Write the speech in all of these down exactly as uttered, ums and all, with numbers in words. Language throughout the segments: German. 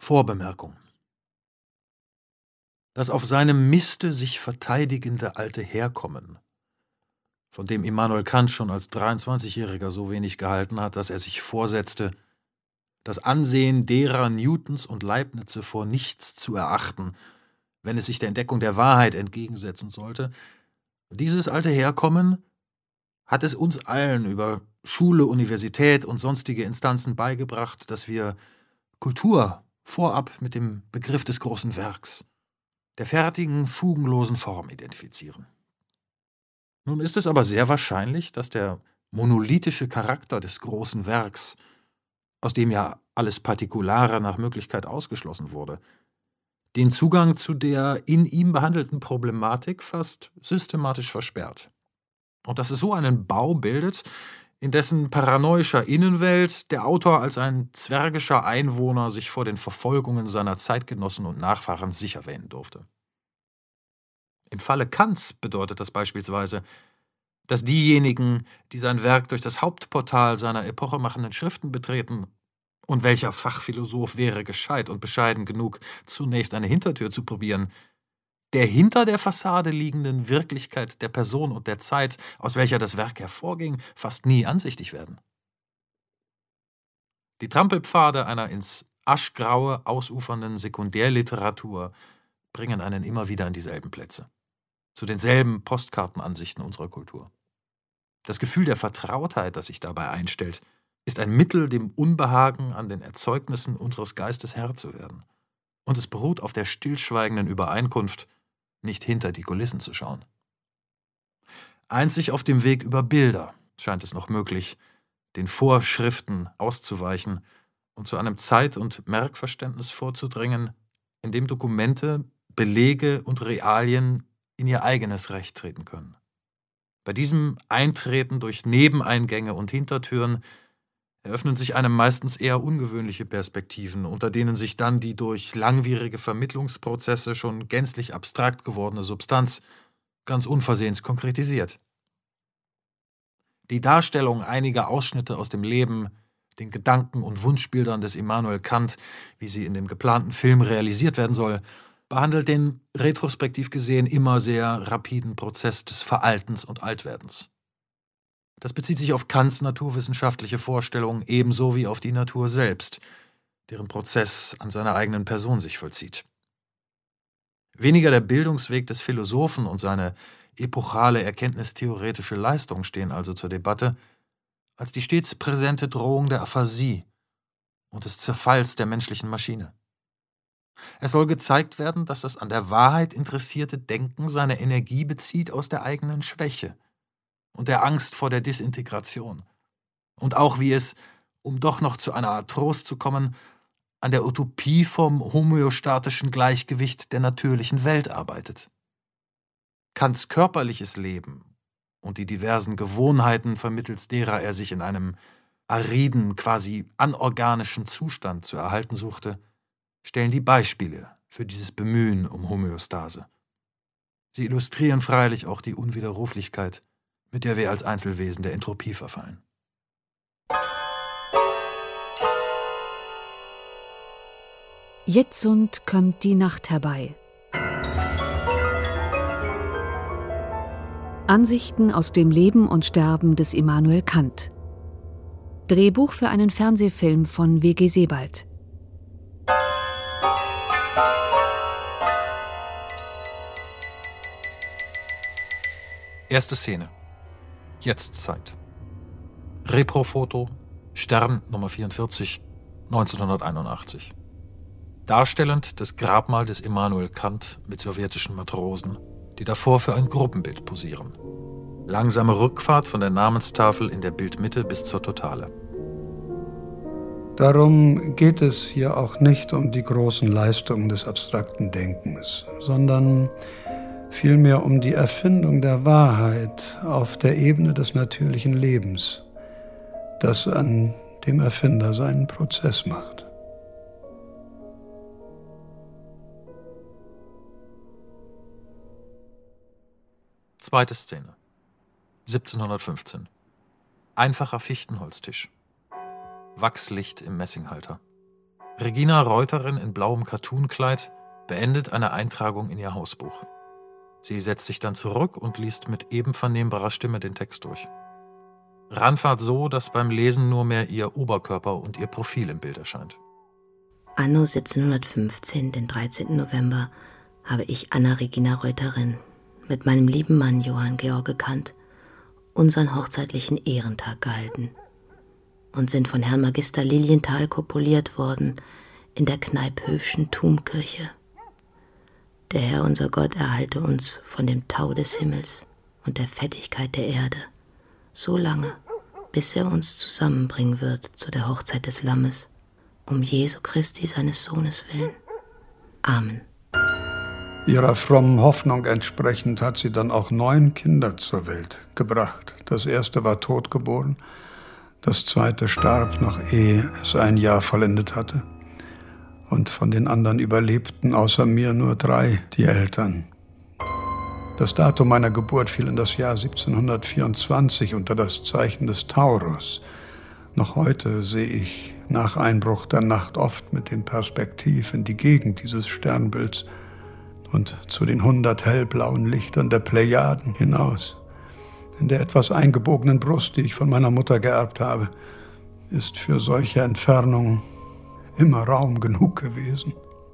Vorbemerkung. Das auf seinem Miste sich verteidigende alte Herkommen, von dem Immanuel Kant schon als dreiundzwanzigjähriger so wenig gehalten hat, dass er sich vorsetzte, das Ansehen derer Newtons und Leibnize vor nichts zu erachten, wenn es sich der Entdeckung der Wahrheit entgegensetzen sollte, dieses alte Herkommen hat es uns allen über Schule, Universität und sonstige Instanzen beigebracht, dass wir Kultur vorab mit dem Begriff des großen Werks, der fertigen, fugenlosen Form identifizieren. Nun ist es aber sehr wahrscheinlich, dass der monolithische Charakter des großen Werks, aus dem ja alles Partikulare nach Möglichkeit ausgeschlossen wurde, den Zugang zu der in ihm behandelten Problematik fast systematisch versperrt. Und dass es so einen Bau bildet, in dessen paranoischer Innenwelt der Autor als ein zwergischer Einwohner sich vor den Verfolgungen seiner Zeitgenossen und Nachfahren sicher wähnen durfte. Im Falle Kants bedeutet das beispielsweise, dass diejenigen, die sein Werk durch das Hauptportal seiner epochemachenden Schriften betreten, und welcher Fachphilosoph wäre gescheit und bescheiden genug, zunächst eine Hintertür zu probieren, der hinter der Fassade liegenden Wirklichkeit der Person und der Zeit, aus welcher das Werk hervorging, fast nie ansichtig werden. Die Trampelpfade einer ins Aschgraue ausufernden Sekundärliteratur bringen einen immer wieder an dieselben Plätze, zu denselben Postkartenansichten unserer Kultur. Das Gefühl der Vertrautheit, das sich dabei einstellt, ist ein Mittel, dem Unbehagen an den Erzeugnissen unseres Geistes Herr zu werden. Und es beruht auf der stillschweigenden Übereinkunft, nicht hinter die Kulissen zu schauen. Einzig auf dem Weg über Bilder scheint es noch möglich, den Vorschriften auszuweichen und zu einem Zeit- und Merkverständnis vorzudringen, in dem Dokumente, Belege und Realien in ihr eigenes Recht treten können. Bei diesem Eintreten durch Nebeneingänge und Hintertüren eröffnen sich einem meistens eher ungewöhnliche Perspektiven, unter denen sich dann die durch langwierige Vermittlungsprozesse schon gänzlich abstrakt gewordene Substanz ganz unversehens konkretisiert. Die Darstellung einiger Ausschnitte aus dem Leben, den Gedanken und Wunschbildern des Immanuel Kant, wie sie in dem geplanten Film realisiert werden soll, behandelt den retrospektiv gesehen immer sehr rapiden Prozess des Veraltens und Altwerdens. Das bezieht sich auf Kants naturwissenschaftliche Vorstellung ebenso wie auf die Natur selbst, deren Prozess an seiner eigenen Person sich vollzieht. Weniger der Bildungsweg des Philosophen und seine epochale erkenntnistheoretische Leistung stehen also zur Debatte, als die stets präsente Drohung der Aphasie und des Zerfalls der menschlichen Maschine. Es soll gezeigt werden, dass das an der Wahrheit interessierte Denken seine Energie bezieht aus der eigenen Schwäche und der Angst vor der Disintegration. Und auch wie es, um doch noch zu einer Art Trost zu kommen, an der Utopie vom homöostatischen Gleichgewicht der natürlichen Welt arbeitet. Kants körperliches Leben und die diversen Gewohnheiten, vermittels derer er sich in einem ariden, quasi anorganischen Zustand zu erhalten suchte, stellen die Beispiele für dieses Bemühen um Homöostase. Sie illustrieren freilich auch die Unwiderruflichkeit, mit der wir als Einzelwesen der Entropie verfallen. Jetzund kömmt die Nacht herbei. Ansichten aus dem Leben und Sterben des Immanuel Kant. Drehbuch für einen Fernsehfilm von W G Sebald. Erste Szene. Jetztzeit. Reprofoto, Stern Nummer vierundvierzig, neunzehnhunderteinundachtzig. Darstellend das Grabmal des Immanuel Kant mit sowjetischen Matrosen, die davor für ein Gruppenbild posieren. Langsame Rückfahrt von der Namenstafel in der Bildmitte bis zur Totale. Darum geht es hier auch nicht um die großen Leistungen des abstrakten Denkens, sondern vielmehr um die Erfindung der Wahrheit auf der Ebene des natürlichen Lebens, das an dem Erfinder seinen Prozess macht. Zweite Szene. siebzehnhundertfünfzehn. Einfacher Fichtenholztisch. Wachslicht im Messinghalter. Regina Reuterin in blauem Kattunkleid beendet eine Eintragung in ihr Hausbuch. Sie setzt sich dann zurück und liest mit eben vernehmbarer Stimme den Text durch. Ranfahrt so, dass beim Lesen nur mehr ihr Oberkörper und ihr Profil im Bild erscheint. Anno siebzehnhundertfünfzehn, den dreizehnten November, habe ich Anna Regina Reuterin mit meinem lieben Mann Johann Georg gekannt, unseren hochzeitlichen Ehrentag gehalten und sind von Herrn Magister Lilienthal kopuliert worden in der Kneiphöfschen Thumkirche. Der Herr unser Gott erhalte uns von dem Tau des Himmels und der Fettigkeit der Erde, so lange, bis er uns zusammenbringen wird zu der Hochzeit des Lammes, um Jesu Christi, seines Sohnes willen. Amen. Ihrer frommen Hoffnung entsprechend hat sie dann auch neun Kinder zur Welt gebracht. Das erste war totgeboren, das zweite starb noch ehe es ein Jahr vollendet hatte. Und von den anderen überlebten außer mir nur drei, die Eltern. Das Datum meiner Geburt fiel in das Jahr siebzehnhundertvierundzwanzig unter das Zeichen des Taurus. Noch heute sehe ich nach Einbruch der Nacht oft mit dem Perspektiv in die Gegend dieses Sternbilds und zu den hundert hellblauen Lichtern der Plejaden hinaus. In der etwas eingebogenen Brust, die ich von meiner Mutter geerbt habe, ist für solche Entfernungen immer Raum genug gewesen.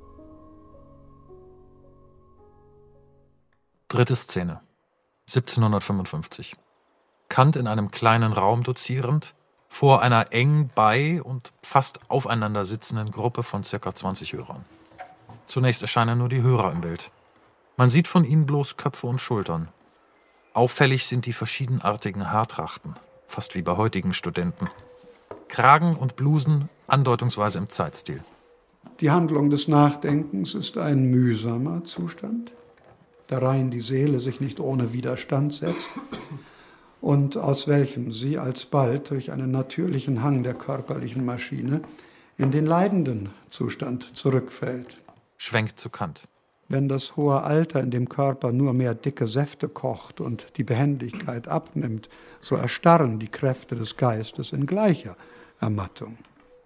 Dritte Szene. siebzehnhundertfünfundfünfzig. Kant in einem kleinen Raum dozierend, vor einer eng bei und fast aufeinander sitzenden Gruppe von ca. zwanzig Hörern. Zunächst erscheinen nur die Hörer im Bild. Man sieht von ihnen bloß Köpfe und Schultern. Auffällig sind die verschiedenartigen Haartrachten, fast wie bei heutigen Studenten. Kragen und Blusen andeutungsweise im Zeitstil. Die Handlung des Nachdenkens ist ein mühsamer Zustand, darein die Seele sich nicht ohne Widerstand setzt und aus welchem sie alsbald durch einen natürlichen Hang der körperlichen Maschine in den leidenden Zustand zurückfällt. Schwenkt zu Kant. Wenn das hohe Alter in dem Körper nur mehr dicke Säfte kocht und die Behendigkeit abnimmt, so erstarren die Kräfte des Geistes in gleicher Ermattung.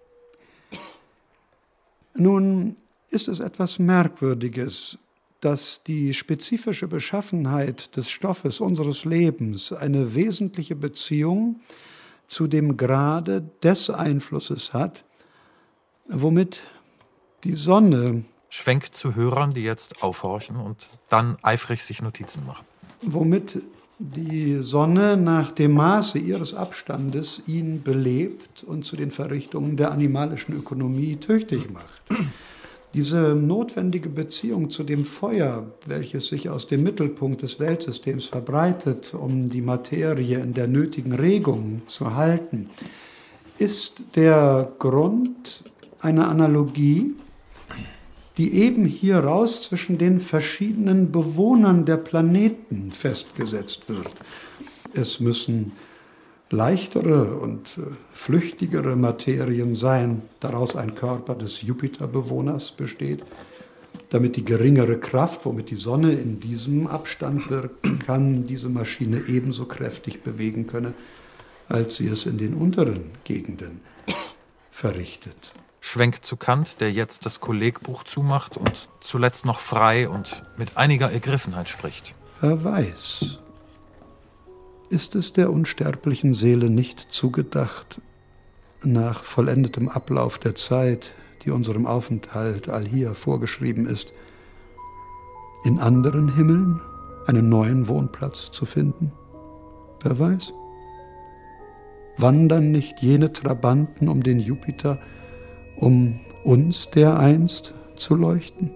Nun ist es etwas Merkwürdiges, dass die spezifische Beschaffenheit des Stoffes unseres Lebens eine wesentliche Beziehung zu dem Grade des Einflusses hat, womit die Sonne, schwenkt zu Hörern, die jetzt aufhorchen und dann eifrig sich Notizen machen. womit die Sonne nach dem Maße ihres Abstandes ihn belebt und zu den Verrichtungen der animalischen Ökonomie tüchtig macht. Diese notwendige Beziehung zu dem Feuer, welches sich aus dem Mittelpunkt des Weltsystems verbreitet, um die Materie in der nötigen Regung zu halten, ist der Grund einer Analogie, die eben hieraus zwischen den verschiedenen Bewohnern der Planeten festgesetzt wird. Es müssen leichtere und äh, flüchtigere Materien sein, daraus ein Körper des Jupiterbewohners besteht, damit die geringere Kraft, womit die Sonne in diesem Abstand wirken kann, diese Maschine ebenso kräftig bewegen könne, als sie es in den unteren Gegenden verrichtet. Schwenkt zu Kant, der jetzt das Kollegbuch zumacht und zuletzt noch frei und mit einiger Ergriffenheit spricht. Wer weiß, ist es der unsterblichen Seele nicht zugedacht, nach vollendetem Ablauf der Zeit, die unserem Aufenthalt allhier vorgeschrieben ist, in anderen Himmeln einen neuen Wohnplatz zu finden? Wer weiß? Wandern nicht jene Trabanten um den Jupiter, um uns dereinst zu leuchten?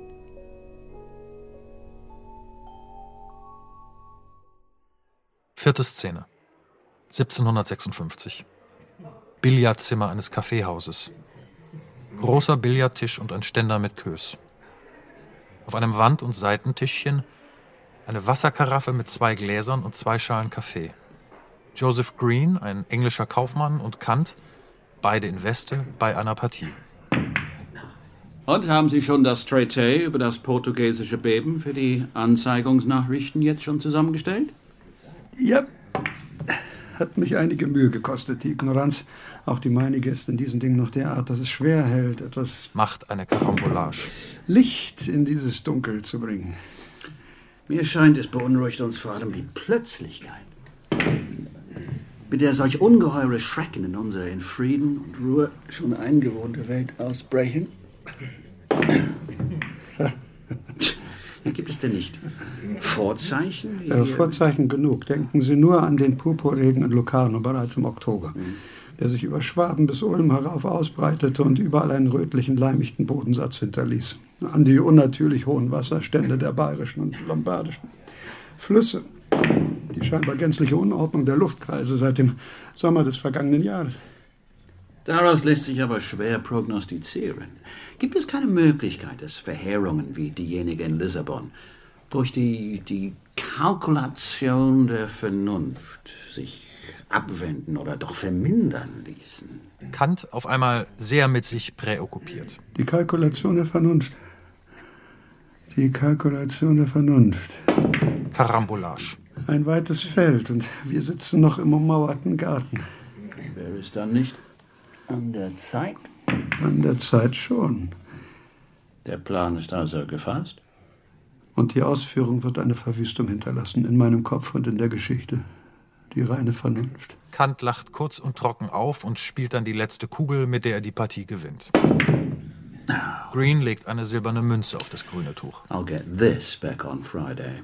Vierte Szene. siebzehnhundertsechsundfünfzig. Billardzimmer eines Kaffeehauses. Großer Billardtisch und ein Ständer mit Queues. Auf einem Wand- und Seitentischchen eine Wasserkaraffe mit zwei Gläsern und zwei Schalen Kaffee. Joseph Green, ein englischer Kaufmann, und Kant, beide in Weste, bei einer Partie. Und haben Sie schon das Traité über das portugiesische Beben für die Anzeigungsnachrichten jetzt schon zusammengestellt? Ja, Hat mich einige Mühe gekostet. Die Ignoranz, auch die meinige, ist in diesen Dingen noch derart, dass es schwer hält, etwas... Macht eine Karambolage. Licht in dieses Dunkel zu bringen. Mir scheint, es beunruhigt uns vor allem die Plötzlichkeit, mit der solch ungeheure Schrecken in unsere in Frieden und Ruhe schon eingewohnte Welt ausbrechen. Ja, gibt es denn nicht Vorzeichen? Ja, Vorzeichen genug. Denken Sie nur an den Purpurregen in Locarno bereits im Oktober, mhm. der sich über Schwaben bis Ulm herauf ausbreitete und überall einen rötlichen, leimichten Bodensatz hinterließ. An die unnatürlich hohen Wasserstände der bayerischen und lombardischen Flüsse. Die scheinbar gänzliche Unordnung der Luftkreise seit dem Sommer des vergangenen Jahres. Daraus lässt sich aber schwer prognostizieren. Gibt es keine Möglichkeit, dass Verheerungen wie diejenige in Lissabon durch die, die Kalkulation der Vernunft sich abwenden oder doch vermindern ließen? Kant auf einmal sehr mit sich präokkupiert. Die Kalkulation der Vernunft. Die Kalkulation der Vernunft. Karambolage. Ein weites Feld und wir sitzen noch im ummauerten Garten. Wäre es dann nicht an der Zeit? An der Zeit schon. Der Plan ist also gefasst? Und die Ausführung wird eine Verwüstung hinterlassen in meinem Kopf und in der Geschichte. Die reine Vernunft. Kant lacht kurz und trocken auf und spielt dann die letzte Kugel, mit der er die Partie gewinnt. Green legt eine silberne Münze auf das grüne Tuch. I'll get this back on Friday.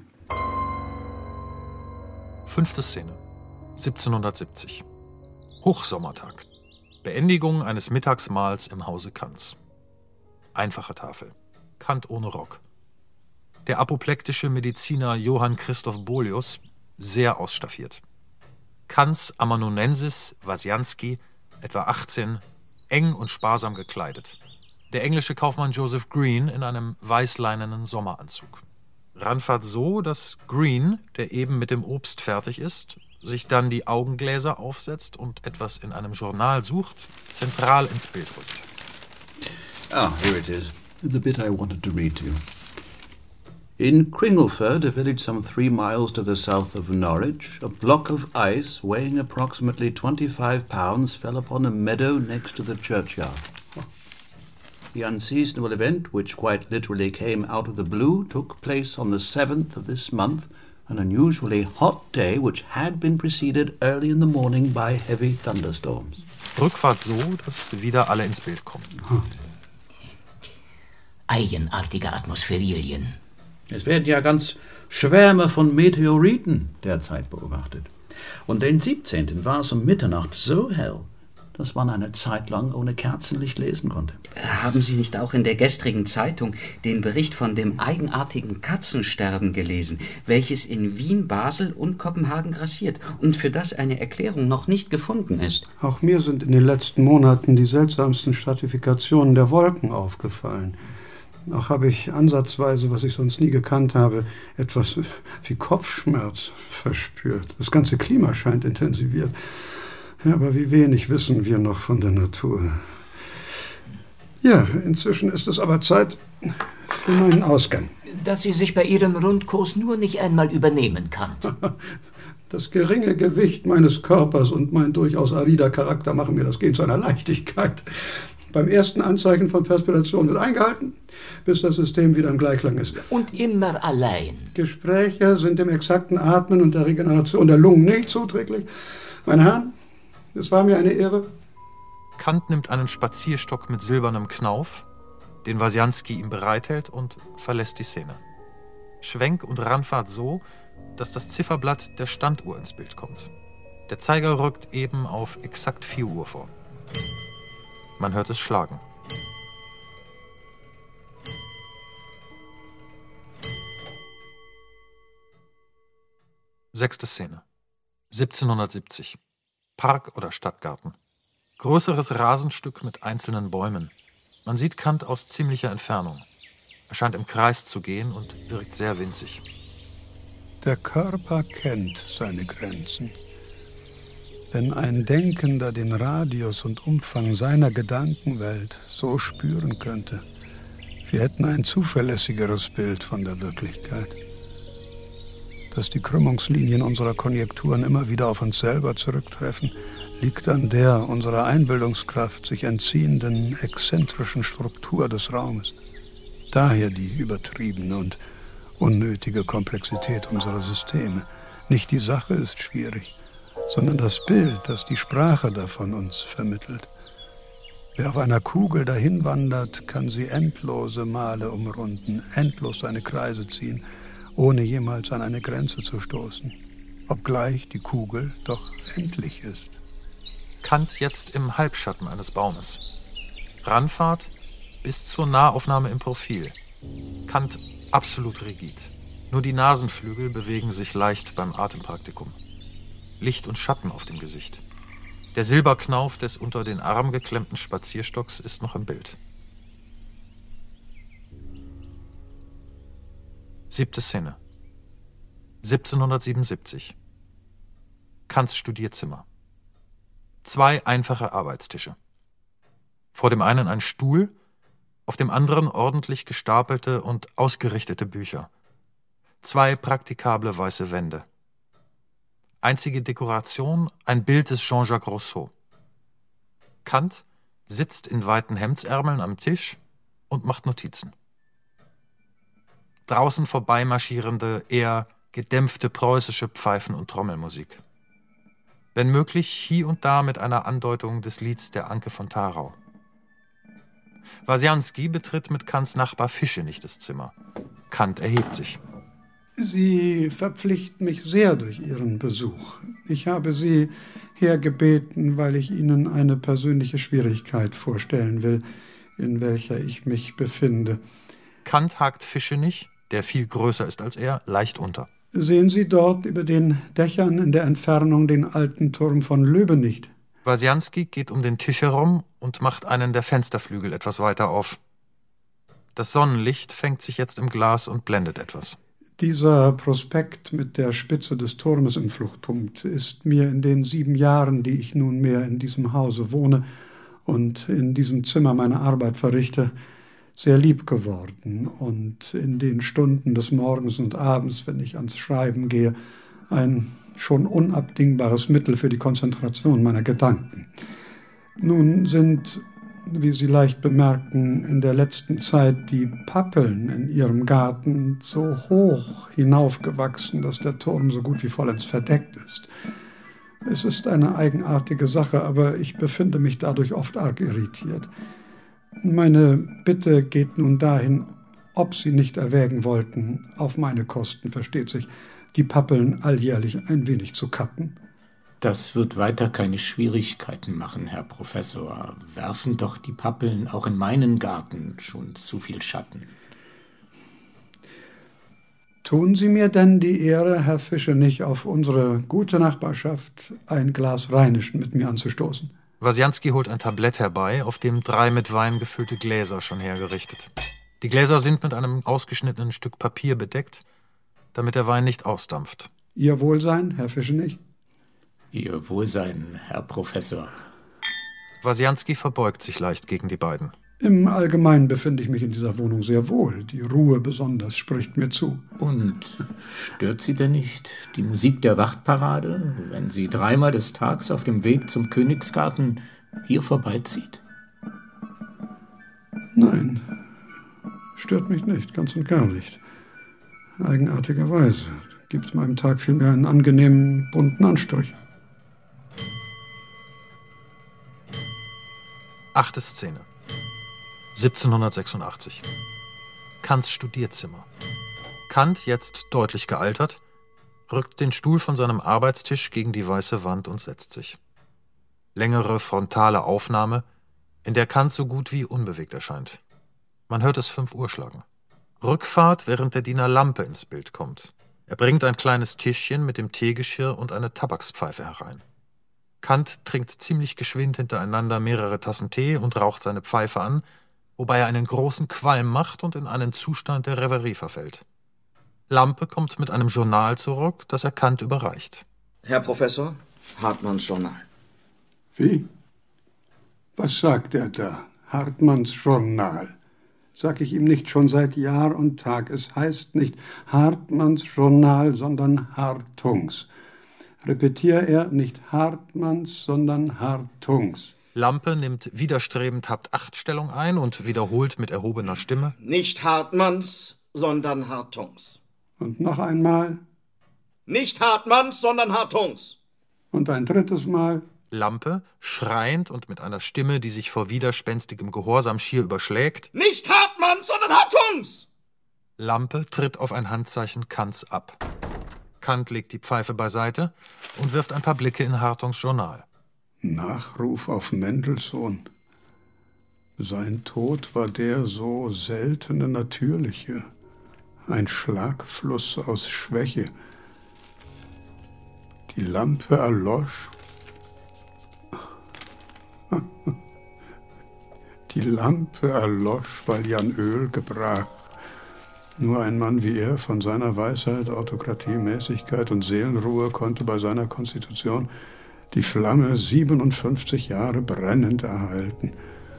Fünfte Szene. siebzehnhundertsiebzig. Hochsommertag. Beendigung eines Mittagsmahls im Hause Kants. Einfache Tafel. Kant ohne Rock. Der apoplektische Mediziner Johann Christoph Boelius, sehr ausstaffiert. Kants Amanuensis Wasianski, etwa achtzehn, eng und sparsam gekleidet. Der englische Kaufmann Joseph Green in einem weißleinenen Sommeranzug. Ranfahrt so, dass Green, der eben mit dem Obst fertig ist, sich dann die Augengläser aufsetzt und etwas in einem Journal sucht, zentral ins Bild rückt. Ah, here it is. The bit I wanted to read to you. In Cringleford, a village some three miles to the south of Norwich, a block of ice weighing approximately twenty-five pounds fell upon a meadow next to the churchyard. The unseasonable event, which quite literally came out of the blue, took place on the seventh of this month, an unusually hot day which had been preceded early in the morning by heavy thunderstorms. Rückfahrt so, dass wieder alle ins Bild kommen. Hm. Eigenartige Atmosphärilien. Es werden ja ganz Schwärme von Meteoriten derzeit beobachtet. Und den siebzehnten war es um Mitternacht so hell, dass man eine Zeit lang ohne Kerzenlicht lesen konnte. Haben Sie nicht auch in der gestrigen Zeitung den Bericht von dem eigenartigen Katzensterben gelesen, welches in Wien, Basel und Kopenhagen grassiert und für das eine Erklärung noch nicht gefunden ist? Auch mir sind in den letzten Monaten die seltsamsten Stratifikationen der Wolken aufgefallen. Auch habe ich ansatzweise, was ich sonst nie gekannt habe, etwas wie Kopfschmerz verspürt. Das ganze Klima scheint intensiviert. Ja, aber wie wenig wissen wir noch von der Natur. Ja, inzwischen ist es aber Zeit für meinen Ausgang. Dass Sie sich bei Ihrem Rundkurs nur nicht einmal übernehmen kann. Das geringe Gewicht meines Körpers und mein durchaus arider Charakter machen mir das Gehen zu einer Leichtigkeit. Beim ersten Anzeichen von Perspiration wird eingehalten, bis das System wieder im Gleichklang ist. Und immer allein. Gespräche sind dem exakten Atmen und der Regeneration der Lungen nicht zuträglich. Meine Herren, es war mir eine Ehre. Kant nimmt einen Spazierstock mit silbernem Knauf, den Wasianski ihm bereithält, und verlässt die Szene. Schwenk und Ranfahrt so, dass das Zifferblatt der Standuhr ins Bild kommt. Der Zeiger rückt eben auf exakt vier Uhr vor. Man hört es schlagen. Sechste Szene. siebzehnhundertsiebzig. Park oder Stadtgarten. Größeres Rasenstück mit einzelnen Bäumen. Man sieht Kant aus ziemlicher Entfernung. Er scheint im Kreis zu gehen und wirkt sehr winzig. Der Körper kennt seine Grenzen. Wenn ein Denkender den Radius und Umfang seiner Gedankenwelt so spüren könnte, wir hätten ein zuverlässigeres Bild von der Wirklichkeit. dass die Krümmungslinien unserer Konjekturen immer wieder auf uns selber zurücktreffen, liegt an der unserer Einbildungskraft sich entziehenden exzentrischen Struktur des Raumes. Daher die übertriebene und unnötige Komplexität unserer Systeme. Nicht die Sache ist schwierig, sondern das Bild, das die Sprache davon uns vermittelt. Wer auf einer Kugel dahin wandert, kann sie endlose Male umrunden, endlos seine Kreise ziehen, ohne jemals an eine Grenze zu stoßen, obgleich die Kugel doch endlich ist. Kant jetzt im Halbschatten eines Baumes. Ranfahrt bis zur Nahaufnahme im Profil. Kant absolut rigid. Nur die Nasenflügel bewegen sich leicht beim Atempraktikum. Licht und Schatten auf dem Gesicht. Der Silberknauf des unter den Arm geklemmten Spazierstocks ist noch im Bild. Siebte Szene. siebzehnhundertsiebenundsiebzig. Kants Studierzimmer. Zwei einfache Arbeitstische. Vor dem einen ein Stuhl, auf dem anderen ordentlich gestapelte und ausgerichtete Bücher. Zwei praktikable weiße Wände. Einzige Dekoration, ein Bild des Jean-Jacques Rousseau. Kant sitzt in weiten Hemdsärmeln am Tisch und macht Notizen. Draußen vorbeimarschierende, eher gedämpfte preußische Pfeifen- und Trommelmusik. Wenn möglich hier und da mit einer Andeutung des Lieds der Anke von Tharau. Wasianski betritt mit Kants Nachbar Fischenich das Zimmer. Kant erhebt sich. Sie verpflichten mich sehr durch Ihren Besuch. Ich habe Sie hergebeten, weil ich Ihnen eine persönliche Schwierigkeit vorstellen will, in welcher ich mich befinde. Kant hakt Fischenich, der viel größer ist als er, leicht unter. Sehen Sie dort über den Dächern in der Entfernung den alten Turm von Löbenicht? Wasianski geht um den Tisch herum und macht einen der Fensterflügel etwas weiter auf. Das Sonnenlicht fängt sich jetzt im Glas und blendet etwas. Dieser Prospekt mit der Spitze des Turmes im Fluchtpunkt ist mir in den sieben Jahren, die ich nunmehr in diesem Hause wohne und in diesem Zimmer meine Arbeit verrichte, sehr lieb geworden und in den Stunden des Morgens und Abends, wenn ich ans Schreiben gehe, ein schon unabdingbares Mittel für die Konzentration meiner Gedanken. Nun sind, wie Sie leicht bemerken, in der letzten Zeit die Pappeln in Ihrem Garten so hoch hinaufgewachsen, dass der Turm so gut wie vollends verdeckt ist. Es ist eine eigenartige Sache, aber ich befinde mich dadurch oft arg irritiert. Meine Bitte geht nun dahin, ob Sie nicht erwägen wollten, auf meine Kosten, versteht sich, die Pappeln alljährlich ein wenig zu kappen. Das wird weiter keine Schwierigkeiten machen, Herr Professor. Werfen doch die Pappeln auch in meinen Garten schon zu viel Schatten. Tun Sie mir denn die Ehre, Herr Fischenich, auf unsere gute Nachbarschaft ein Glas Rheinischen mit mir anzustoßen? Wasianski holt ein Tablett herbei, auf dem drei mit Wein gefüllte Gläser schon hergerichtet. Die Gläser sind mit einem ausgeschnittenen Stück Papier bedeckt, damit der Wein nicht ausdampft. Ihr Wohlsein, Herr Fischenich? Ihr Wohlsein, Herr Professor. Wasianski verbeugt sich leicht gegen die beiden. Im Allgemeinen befinde ich mich in dieser Wohnung sehr wohl. Die Ruhe besonders spricht mir zu. Und stört Sie denn nicht die Musik der Wachtparade, wenn sie dreimal des Tags auf dem Weg zum Königsgarten hier vorbeizieht? Nein, stört mich nicht, ganz und gar nicht. Eigenartigerweise gibt meinem Tag vielmehr einen angenehmen, bunten Anstrich. Achte Szene. siebzehnhundertsechsundachtzig. Kants Studierzimmer. Kant, jetzt deutlich gealtert, rückt den Stuhl von seinem Arbeitstisch gegen die weiße Wand und setzt sich. Längere frontale Aufnahme, in der Kant so gut wie unbewegt erscheint. Man hört es fünf Uhr schlagen. Rückfahrt, während der Diener Lampe ins Bild kommt. Er bringt ein kleines Tischchen mit dem Teegeschirr und eine Tabakspfeife herein. Kant trinkt ziemlich geschwind hintereinander mehrere Tassen Tee und raucht seine Pfeife an, wobei er einen großen Qualm macht und in einen Zustand der Reverie verfällt. Lampe kommt mit einem Journal zurück, das er Kant überreicht. Herr Professor, Hartmanns Journal. Wie? Was sagt er da? Hartmanns Journal. Sag ich ihm nicht schon seit Jahr und Tag. Es heißt nicht Hartmanns Journal, sondern Hartungs. Repetiere er nicht Hartmanns, sondern Hartungs. Lampe nimmt widerstrebend Habt-Acht-Stellung ein und wiederholt mit erhobener Stimme: Nicht Hartmanns, sondern Hartungs. Und noch einmal: Nicht Hartmanns, sondern Hartungs. Und ein drittes Mal: Lampe, schreiend und mit einer Stimme, die sich vor widerspenstigem Gehorsam schier überschlägt: Nicht Hartmanns, sondern Hartungs! Lampe tritt auf ein Handzeichen Kants ab. Kant legt die Pfeife beiseite und wirft ein paar Blicke in Hartungs Journal. Nachruf auf Mendelssohn. Sein Tod war der so seltene Natürliche. Ein Schlagfluss aus Schwäche. Die Lampe erlosch. Die Lampe erlosch, weil Jan Öl gebrach. Nur ein Mann wie er, von seiner Weisheit, Autokratie, Mäßigkeit und Seelenruhe, konnte bei seiner Konstitution die Flamme siebenundfünfzig Jahre brennend erhalten.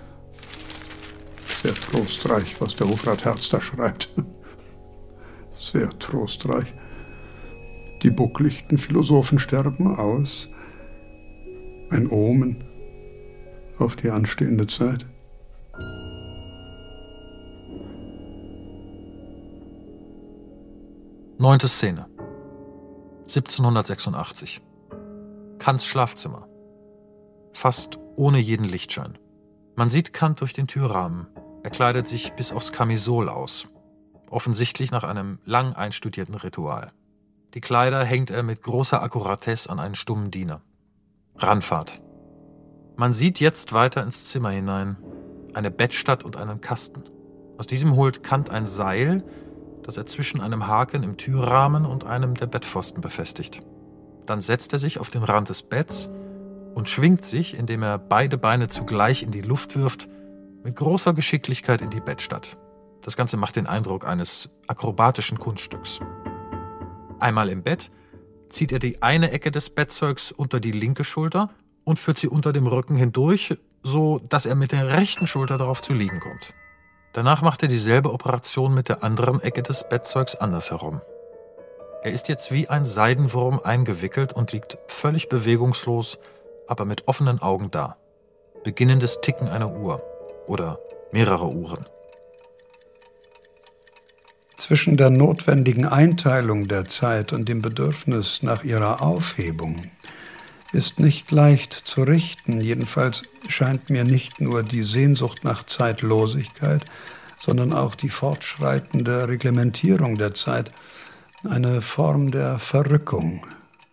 Sehr trostreich, was der Hofrat Herz da schreibt. Sehr trostreich. Die bucklichten Philosophen sterben aus. Ein Omen auf die anstehende Zeit. Neunte Szene. siebzehnhundertsechsundachtzig. Kants Schlafzimmer. Fast ohne jeden Lichtschein. Man sieht Kant durch den Türrahmen. Er kleidet sich bis aufs Kamisol aus. Offensichtlich nach einem lang einstudierten Ritual. Die Kleider hängt er mit großer Akkuratesse an einen stummen Diener. Ranfahrt. Man sieht jetzt weiter ins Zimmer hinein. Eine Bettstatt und einen Kasten. Aus diesem holt Kant ein Seil, das er zwischen einem Haken im Türrahmen und einem der Bettpfosten befestigt. Dann setzt er sich auf den Rand des Betts und schwingt sich, indem er beide Beine zugleich in die Luft wirft, mit großer Geschicklichkeit in die Bettstatt. Das Ganze macht den Eindruck eines akrobatischen Kunststücks. Einmal im Bett zieht er die eine Ecke des Bettzeugs unter die linke Schulter und führt sie unter dem Rücken hindurch, so dass er mit der rechten Schulter darauf zu liegen kommt. Danach macht er dieselbe Operation mit der anderen Ecke des Bettzeugs andersherum. Er ist jetzt wie ein Seidenwurm eingewickelt und liegt völlig bewegungslos, aber mit offenen Augen da. Beginnendes Ticken einer Uhr oder mehrere Uhren. Zwischen der notwendigen Einteilung der Zeit und dem Bedürfnis nach ihrer Aufhebung ist nicht leicht zu richten. Jedenfalls scheint mir nicht nur die Sehnsucht nach Zeitlosigkeit, sondern auch die fortschreitende Reglementierung der Zeit eine Form der Verrückung.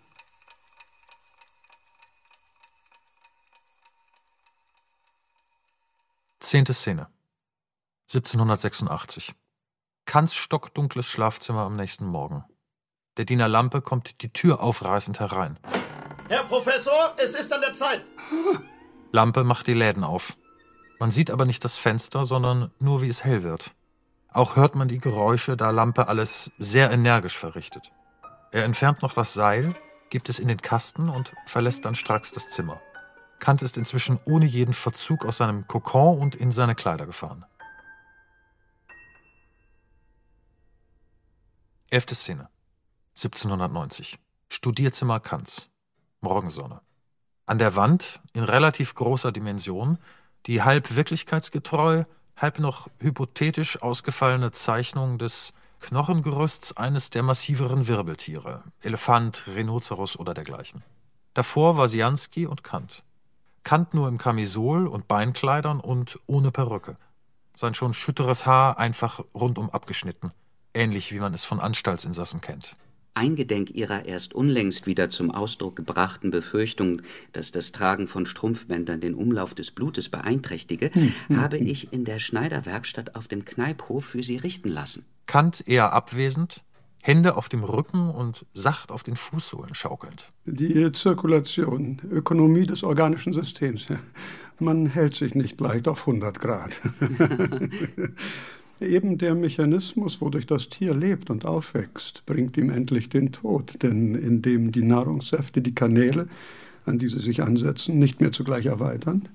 Zehnte Szene. siebzehnhundertsechsundachtzig. Kants stockdunkles Schlafzimmer am nächsten Morgen. Der Diener Lampe kommt die Tür aufreißend herein. Herr Professor, es ist an der Zeit. Lampe macht die Läden auf. Man sieht aber nicht das Fenster, sondern nur, wie es hell wird. Auch hört man die Geräusche, da Lampe alles sehr energisch verrichtet. Er entfernt noch das Seil, gibt es in den Kasten und verlässt dann stracks das Zimmer. Kant ist inzwischen ohne jeden Verzug aus seinem Kokon und in seine Kleider gefahren. Elfte Szene. siebzehnhundertneunzig. Studierzimmer Kants. Morgensonne. An der Wand, in relativ großer Dimension, die halb wirklichkeitsgetreu, halb noch hypothetisch ausgefallene Zeichnung des Knochengerüsts eines der massiveren Wirbeltiere, Elefant, Rhinoceros oder dergleichen. Davor Wasianski und Kant. Kant nur im Kamisol und Beinkleidern und ohne Perücke. Sein schon schütteres Haar einfach rundum abgeschnitten, ähnlich wie man es von Anstaltsinsassen kennt. Eingedenk ihrer erst unlängst wieder zum Ausdruck gebrachten Befürchtung, dass das Tragen von Strumpfbändern den Umlauf des Blutes beeinträchtige, hm, hm, habe ich in der Schneiderwerkstatt auf dem Kneiphof für sie richten lassen. Kant eher abwesend, Hände auf dem Rücken und sacht auf den Fußsohlen schaukelnd. Die Zirkulation, Ökonomie des organischen Systems. Man hält sich nicht leicht auf hundert Grad. Eben der Mechanismus, wodurch das Tier lebt und aufwächst, bringt ihm endlich den Tod. Denn indem die Nahrungssäfte, die Kanäle, an die sie sich ansetzen, nicht mehr zugleich erweitern,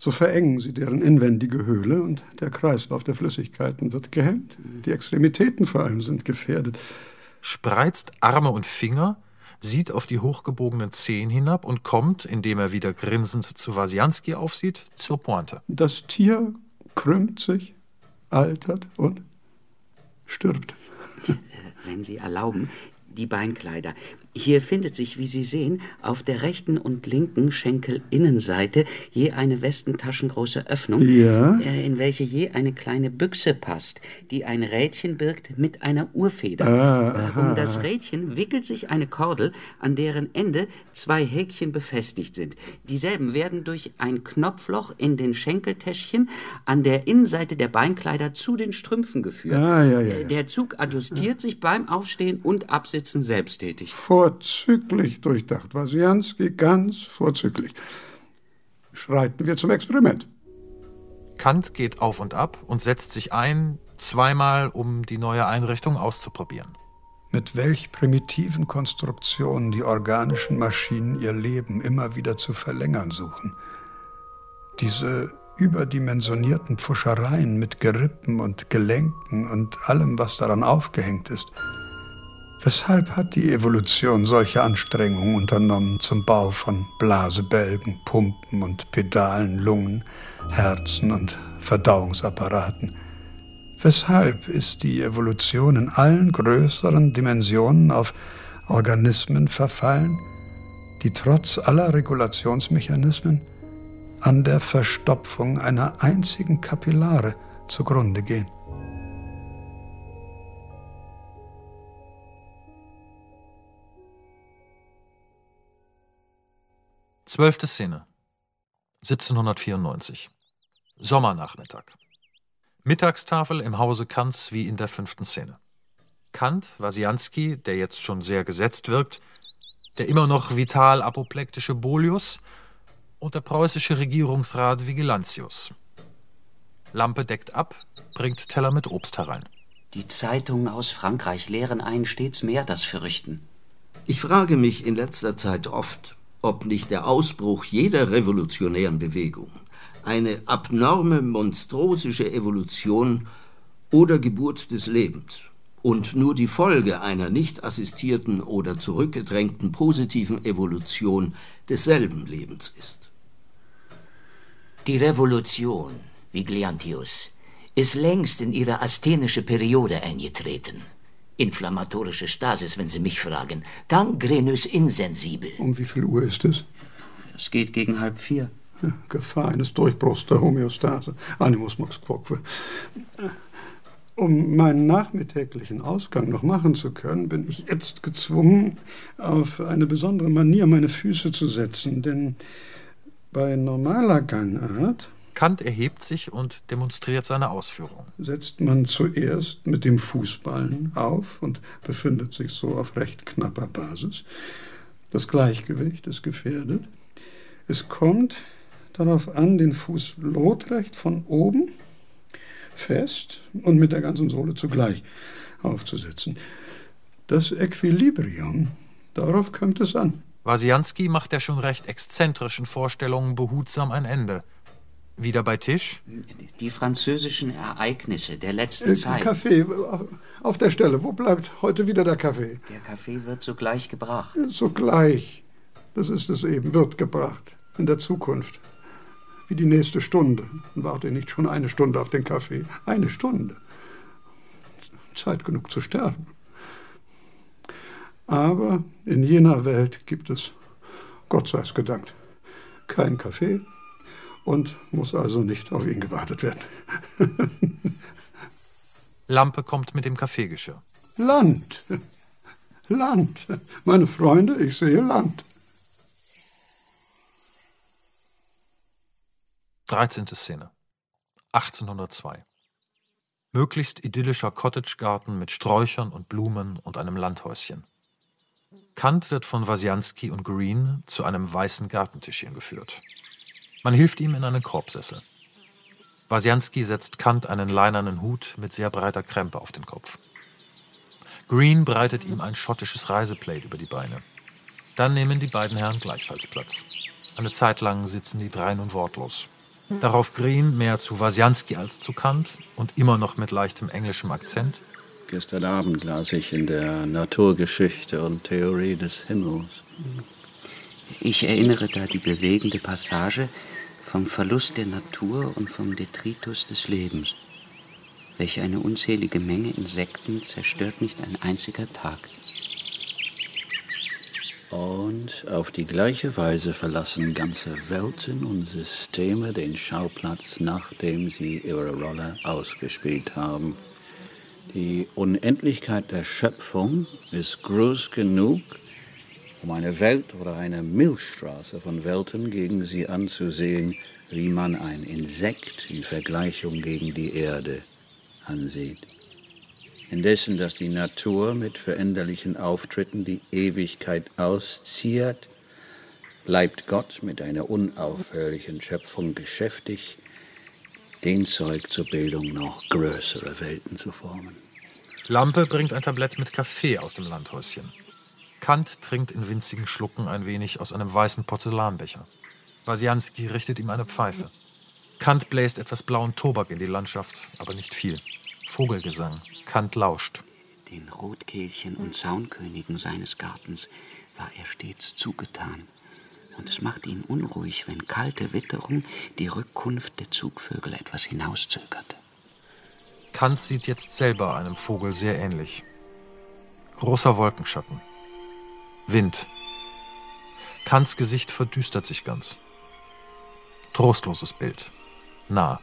So verengen sie deren inwendige Höhle und der Kreislauf der Flüssigkeiten wird gehemmt. Die Extremitäten vor allem sind gefährdet. Spreizt Arme und Finger, sieht auf die hochgebogenen Zehen hinab und kommt, indem er wieder grinsend zu Wasianski aufsieht, zur Pointe. Das Tier krümmt sich, altert und stirbt. Wenn Sie erlauben, die Beinkleider. Hier findet sich, wie Sie sehen, auf der rechten und linken Schenkelinnenseite je eine westentaschengroße Öffnung, Ja. äh, in welche je eine kleine Büchse passt, die ein Rädchen birgt mit einer Uhrfeder. Ah, Äh, um das Rädchen wickelt sich eine Kordel, an deren Ende zwei Häkchen befestigt sind. Dieselben werden durch ein Knopfloch in den Schenkeltäschchen an der Innenseite der Beinkleider zu den Strümpfen geführt. Ah, ja, ja, ja. Äh, Der Zug adjustiert sich beim Aufstehen und Absitzen selbsttätig. Vorzüglich durchdacht. Wasianski, ganz vorzüglich. Schreiten wir zum Experiment. Kant geht auf und ab und setzt sich ein, zweimal, um die neue Einrichtung auszuprobieren. Mit welch primitiven Konstruktionen die organischen Maschinen ihr Leben immer wieder zu verlängern suchen. Diese überdimensionierten Pfuschereien mit Gerippen und Gelenken und allem, was daran aufgehängt ist. Weshalb hat die Evolution solche Anstrengungen unternommen zum Bau von Blasebälgen, Pumpen und Pedalen, Lungen, Herzen und Verdauungsapparaten? Weshalb ist die Evolution in allen größeren Dimensionen auf Organismen verfallen, die trotz aller Regulationsmechanismen an der Verstopfung einer einzigen Kapillare zugrunde gehen? Zwölfte Szene. siebzehnhundertvierundneunzig. Sommernachmittag. Mittagstafel im Hause Kants wie in der fünften Szene. Kant, Wasianski, der jetzt schon sehr gesetzt wirkt, der immer noch vital apoplektische Bolius und der preußische Regierungsrat Vigilantius. Lampe deckt ab, bringt Teller mit Obst herein. Die Zeitungen aus Frankreich lehren einen stets mehr das Fürchten. Ich frage mich in letzter Zeit oft, ob nicht der Ausbruch jeder revolutionären Bewegung eine abnorme, monstrosische Evolution oder Geburt des Lebens und nur die Folge einer nicht assistierten oder zurückgedrängten positiven Evolution desselben Lebens ist. Die Revolution, Vigilantius, ist längst in ihre asthenische Periode eingetreten. Inflammatorische Stasis, wenn Sie mich fragen. Gangrenus insensibel. Um wie viel Uhr ist es? Es geht gegen halb vier. Ja, Gefahr eines Durchbruchs der Homöostase. Animus mox quoque. Um meinen nachmittäglichen Ausgang noch machen zu können, bin ich jetzt gezwungen, auf eine besondere Manier meine Füße zu setzen. Denn bei normaler Gangart Kant erhebt sich und demonstriert seine Ausführung. Setzt man zuerst mit dem Fußballen auf und befindet sich so auf recht knapper Basis. Das Gleichgewicht ist gefährdet. Es kommt darauf an, den Fuß lotrecht von oben fest und mit der ganzen Sohle zugleich aufzusetzen. Das Equilibrium, darauf kommt es an. Wasianski macht der schon recht exzentrischen Vorstellungen behutsam ein Ende. Wieder bei Tisch? Die französischen Ereignisse der letzten Äh, Zeit. Kaffee, auf der Stelle. Wo bleibt heute wieder der Kaffee? Der Kaffee wird sogleich gebracht. Sogleich. Das ist es eben, wird gebracht. In der Zukunft. Wie die nächste Stunde. Warte nicht schon eine Stunde auf den Kaffee. Eine Stunde. Zeit genug zu sterben. Aber in jener Welt gibt es, Gott sei es gedankt, kein Kaffee und muss also nicht auf ihn gewartet werden. Lampe kommt mit dem Kaffeegeschirr. Land. Land. Meine Freunde, ich sehe Land. dreizehnte Szene. achtzehnhundertzwei. Möglichst idyllischer Cottagegarten mit Sträuchern und Blumen und einem Landhäuschen. Kant wird von Wasianski und Green zu einem weißen Gartentischchen geführt. Man hilft ihm in einen Korbsessel. Wasianski setzt Kant einen leinenen Hut mit sehr breiter Krempe auf den Kopf. Green breitet ihm ein schottisches Reiseplaid über die Beine. Dann nehmen die beiden Herren gleichfalls Platz. Eine Zeit lang sitzen die drei nun wortlos. Darauf Green mehr zu Wasianski als zu Kant und immer noch mit leichtem englischem Akzent. Gestern Abend las ich in der Naturgeschichte und Theorie des Himmels. Ich erinnere da die bewegende Passage vom Verlust der Natur und vom Detritus des Lebens. Welche eine unzählige Menge Insekten zerstört nicht ein einziger Tag. Und auf die gleiche Weise verlassen ganze Welten und Systeme den Schauplatz, nachdem sie ihre Rolle ausgespielt haben. Die Unendlichkeit der Schöpfung ist groß genug, um eine Welt oder eine Milchstraße von Welten gegen sie anzusehen, wie man ein Insekt in Vergleichung gegen die Erde ansieht. Indessen, dass die Natur mit veränderlichen Auftritten die Ewigkeit auszieht, bleibt Gott mit einer unaufhörlichen Schöpfung geschäftig, den Zeug zur Bildung noch größere Welten zu formen. Lampe bringt ein Tablett mit Kaffee aus dem Landhäuschen. Kant trinkt in winzigen Schlucken ein wenig aus einem weißen Porzellanbecher. Wasianski richtet ihm eine Pfeife. Kant bläst etwas blauen Tobak in die Landschaft, aber nicht viel. Vogelgesang. Kant lauscht. Den Rotkehlchen und Zaunkönigen seines Gartens war er stets zugetan. Und es machte ihn unruhig, wenn kalte Witterung die Rückkunft der Zugvögel etwas hinauszögerte. Kant sieht jetzt selber einem Vogel sehr ähnlich. Großer Wolkenschatten. Wind. Kants Gesicht verdüstert sich ganz. Trostloses Bild. Nah.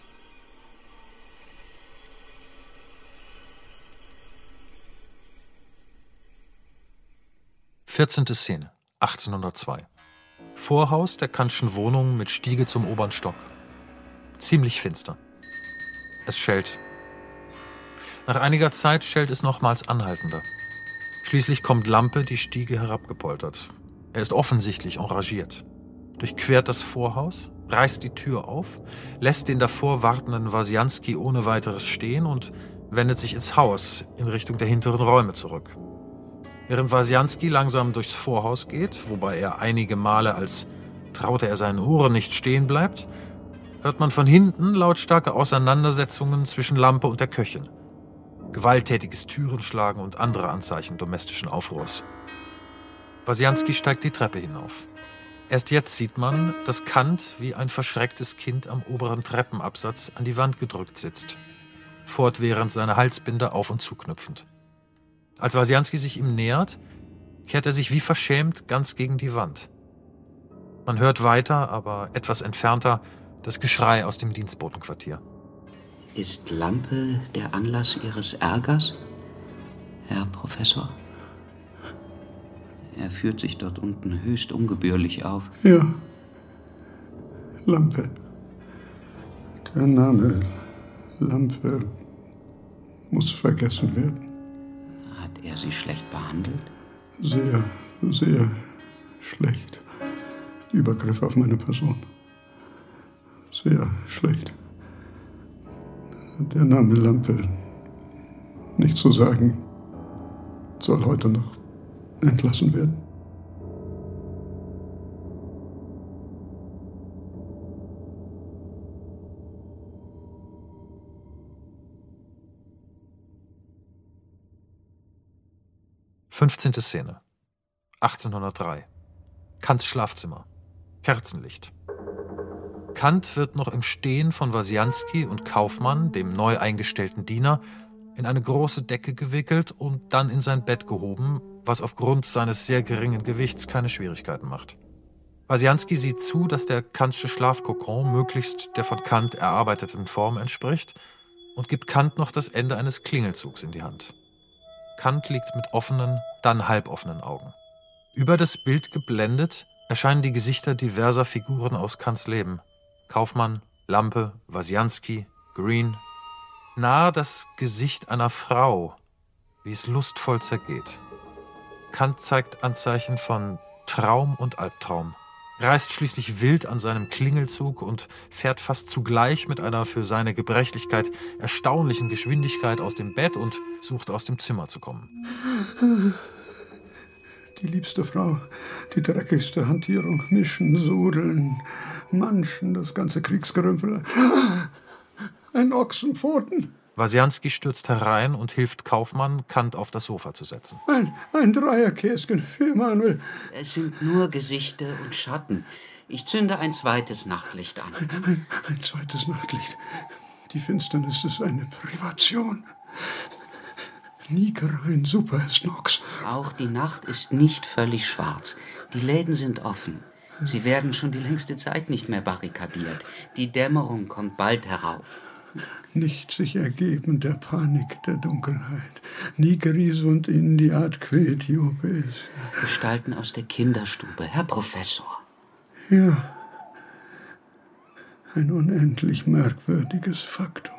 vierzehnte Szene, achtzehnhundertzwei. Vorhaus der Kantschen Wohnung mit Stiege zum oberen Stock. Ziemlich finster. Es schellt. Nach einiger Zeit schellt es nochmals anhaltender. Schließlich kommt Lampe die Stiege herabgepoltert. Er ist offensichtlich engagiert. Durchquert das Vorhaus, reißt die Tür auf, lässt den davor wartenden Wasianski ohne weiteres stehen und wendet sich ins Haus in Richtung der hinteren Räume zurück. Während Wasianski langsam durchs Vorhaus geht, wobei er einige Male, als traute er seinen Ohren nicht, stehen bleibt, hört man von hinten lautstarke Auseinandersetzungen zwischen Lampe und der Köchin. Gewalttätiges Türenschlagen und andere Anzeichen domestischen Aufruhrs. Wasianski steigt die Treppe hinauf. Erst jetzt sieht man, dass Kant wie ein verschrecktes Kind am oberen Treppenabsatz an die Wand gedrückt sitzt, fortwährend seine Halsbinde auf- und zuknüpfend. Als Wasianski sich ihm nähert, kehrt er sich wie verschämt ganz gegen die Wand. Man hört weiter, aber etwas entfernter, das Geschrei aus dem Dienstbotenquartier. Ist Lampe der Anlass Ihres Ärgers, Herr Professor? Er führt sich dort unten höchst ungebührlich auf. Ja, Lampe. Der Name Lampe muss vergessen werden. Hat er Sie schlecht behandelt? Sehr, sehr schlecht. Übergriff auf meine Person. Sehr schlecht. Der Name Lampe, nicht zu sagen, soll heute noch entlassen werden. fünfzehnte Szene, achtzehnhundertdrei. Kants Schlafzimmer. Kerzenlicht. Kant wird noch im Stehen von Wasianski und Kaufmann, dem neu eingestellten Diener, in eine große Decke gewickelt und dann in sein Bett gehoben, was aufgrund seines sehr geringen Gewichts keine Schwierigkeiten macht. Wasianski sieht zu, dass der Kantsche Schlafkokon möglichst der von Kant erarbeiteten Form entspricht und gibt Kant noch das Ende eines Klingelzugs in die Hand. Kant liegt mit offenen, dann halboffenen Augen. Über das Bild geblendet erscheinen die Gesichter diverser Figuren aus Kants Leben. Kaufmann, Lampe, Wasianski, Green. Nahe das Gesicht einer Frau, wie es lustvoll zergeht. Kant zeigt Anzeichen von Traum und Albtraum, reißt schließlich wild an seinem Klingelzug und fährt fast zugleich mit einer für seine Gebrechlichkeit erstaunlichen Geschwindigkeit aus dem Bett und sucht aus dem Zimmer zu kommen. Die liebste Frau, die dreckigste Hantierung, mischen, sudeln, Manchen, das ganze Kriegsgerümpel. Ein Ochsenpfoten. Wasianski stürzt herein und hilft Kaufmann, Kant auf das Sofa zu setzen. Ein, ein Dreierkäsken für Emanuel. Es sind nur Gesichter und Schatten. Ich zünde ein zweites Nachtlicht an. Ein, ein zweites Nachtlicht. Die Finsternis ist eine Privation. Niger in Super Snox. Auch die Nacht ist nicht völlig schwarz. Die Läden sind offen. Sie werden schon die längste Zeit nicht mehr barrikadiert. Die Dämmerung kommt bald herauf. Nicht sich ergeben der Panik der Dunkelheit. Nigeris und Indiat quet Jubes. Gestalten aus der Kinderstube, Herr Professor. Ja, ein unendlich merkwürdiges Faktum.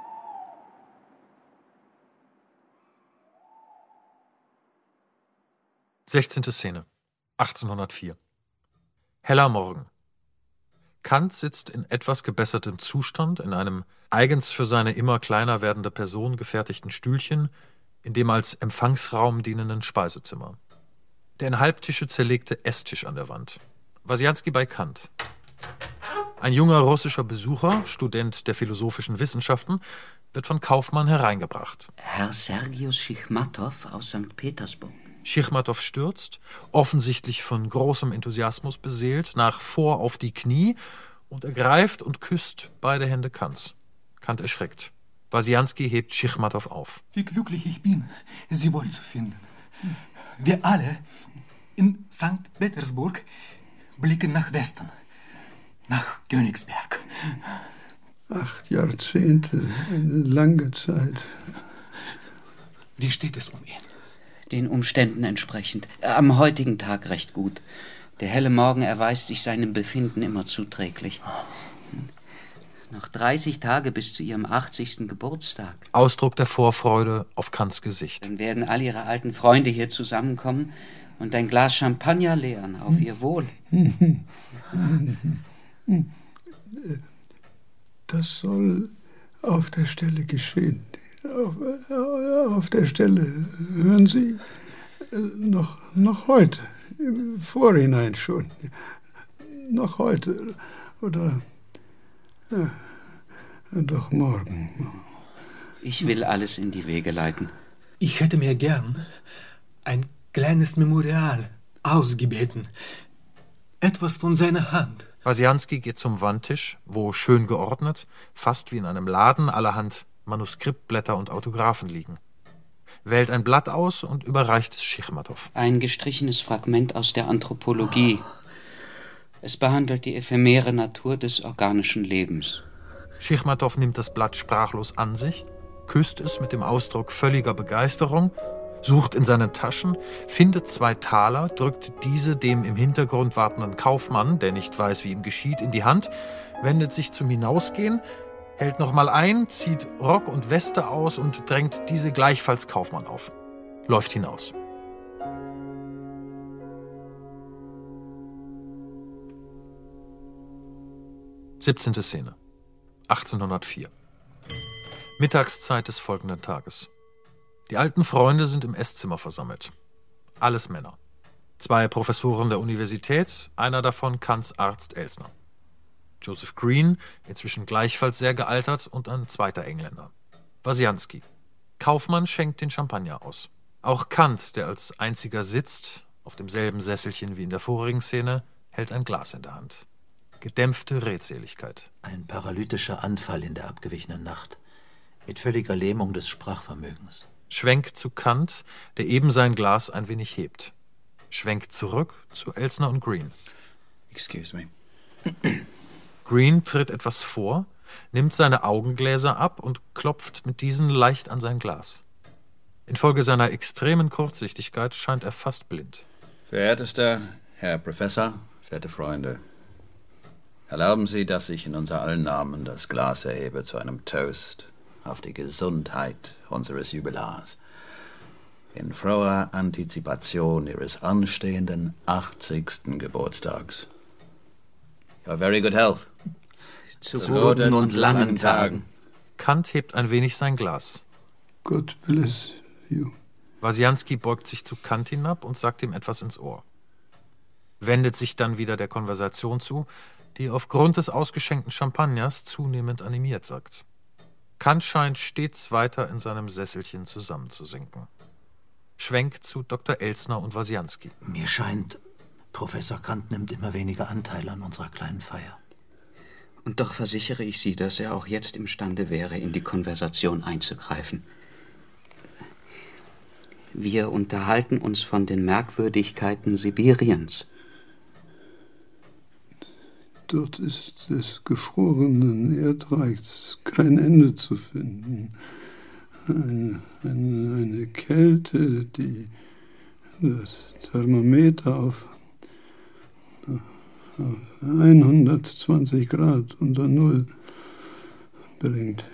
sechzehnte Szene, achtzehnhundertvier. Heller Morgen. Kant sitzt in etwas gebessertem Zustand in einem eigens für seine immer kleiner werdende Person gefertigten Stühlchen in dem als Empfangsraum dienenden Speisezimmer. Der in Halbtische zerlegte Esstisch an der Wand. Wasianski bei Kant. Ein junger russischer Besucher, Student der philosophischen Wissenschaften, wird von Kaufmann hereingebracht. Herr Sergius Schichmatow aus Sankt Petersburg. Schichmatow stürzt, offensichtlich von großem Enthusiasmus beseelt, nach vor auf die Knie und ergreift und küsst beide Hände Kants. Kant erschreckt. Wasianski hebt Schichmatow auf. Wie glücklich ich bin, Sie wohl zu finden. Wir alle in Sankt Petersburg blicken nach Westen, nach Königsberg. Acht Jahrzehnte, eine lange Zeit. Wie steht es um ihn? Den Umständen entsprechend. Am heutigen Tag recht gut. Der helle Morgen erweist sich seinem Befinden immer zuträglich. Noch dreißig Tage bis zu ihrem achtzigsten Geburtstag. Ausdruck der Vorfreude auf Kants Gesicht. Dann werden all ihre alten Freunde hier zusammenkommen und ein Glas Champagner leeren auf ihr Wohl. Das soll auf der Stelle geschehen. Auf, auf der Stelle, hören Sie, noch, noch heute, im Vorhinein schon, noch heute oder ja, doch morgen. Ich will alles in die Wege leiten. Ich hätte mir gern ein kleines Memorial ausgebeten, etwas von seiner Hand. Wasianski geht zum Wandtisch, wo schön geordnet, fast wie in einem Laden, allerhand Manuskriptblätter und Autographen liegen. Wählt ein Blatt aus und überreicht es Schichmatow. Ein gestrichenes Fragment aus der Anthropologie. Es behandelt die ephemere Natur des organischen Lebens. Schichmatow nimmt das Blatt sprachlos an sich, küsst es mit dem Ausdruck völliger Begeisterung, sucht in seinen Taschen, findet zwei Taler, drückt diese dem im Hintergrund wartenden Kaufmann, der nicht weiß, wie ihm geschieht, in die Hand, wendet sich zum Hinausgehen, hält nochmal ein, zieht Rock und Weste aus und drängt diese gleichfalls Kaufmann auf. Läuft hinaus. siebzehnte Szene, achtzehnhundertvier. Mittagszeit des folgenden Tages. Die alten Freunde sind im Esszimmer versammelt. Alles Männer. Zwei Professoren der Universität, einer davon Kants Arzt Elsner. Joseph Green, inzwischen gleichfalls sehr gealtert, und ein zweiter Engländer. Wasianski. Kaufmann schenkt den Champagner aus. Auch Kant, der als einziger sitzt, auf demselben Sesselchen wie in der vorigen Szene, hält ein Glas in der Hand. Gedämpfte Redseligkeit. Ein paralytischer Anfall in der abgewichenen Nacht, mit völliger Lähmung des Sprachvermögens. Schwenk zu Kant, der eben sein Glas ein wenig hebt. Schwenk zurück zu Elsner und Green. Excuse me. Green tritt etwas vor, nimmt seine Augengläser ab und klopft mit diesen leicht an sein Glas. Infolge seiner extremen Kurzsichtigkeit scheint er fast blind. Verehrtester Herr Professor, verehrte Freunde, erlauben Sie, dass ich in unser allen Namen das Glas erhebe zu einem Toast auf die Gesundheit unseres Jubilars. In froher Antizipation Ihres anstehenden achtzigsten Geburtstags. Your very good health. Zu guten und langen Tagen. Kant hebt ein wenig sein Glas. God bless you. Wasianski beugt sich zu Kant hinab und sagt ihm etwas ins Ohr. wendet sich dann wieder der Konversation zu, die aufgrund des ausgeschenkten Champagners zunehmend animiert wirkt. Kant scheint stets weiter in seinem Sesselchen zusammenzusinken. Schwenk zu Doktor Elsner und Wasianski. Mir scheint, Professor Kant nimmt immer weniger Anteil an unserer kleinen Feier. Und doch versichere ich Sie, dass er auch jetzt imstande wäre, in die Konversation einzugreifen. Wir unterhalten uns von den Merkwürdigkeiten Sibiriens. Dort ist des gefrorenen Erdreichs kein Ende zu finden. Eine, eine, eine Kälte, die das Thermometer auf, auf hundertzwanzig Grad unter Null bringt.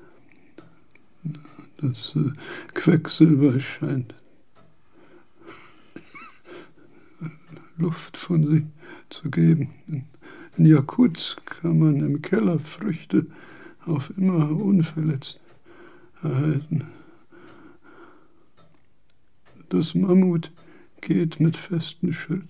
Das äh, Quecksilber scheint Luft von sich zu geben. In, in Jakutsk kann man im Keller Früchte auf immer unverletzt erhalten. Das Mammut geht mit festen Schritten.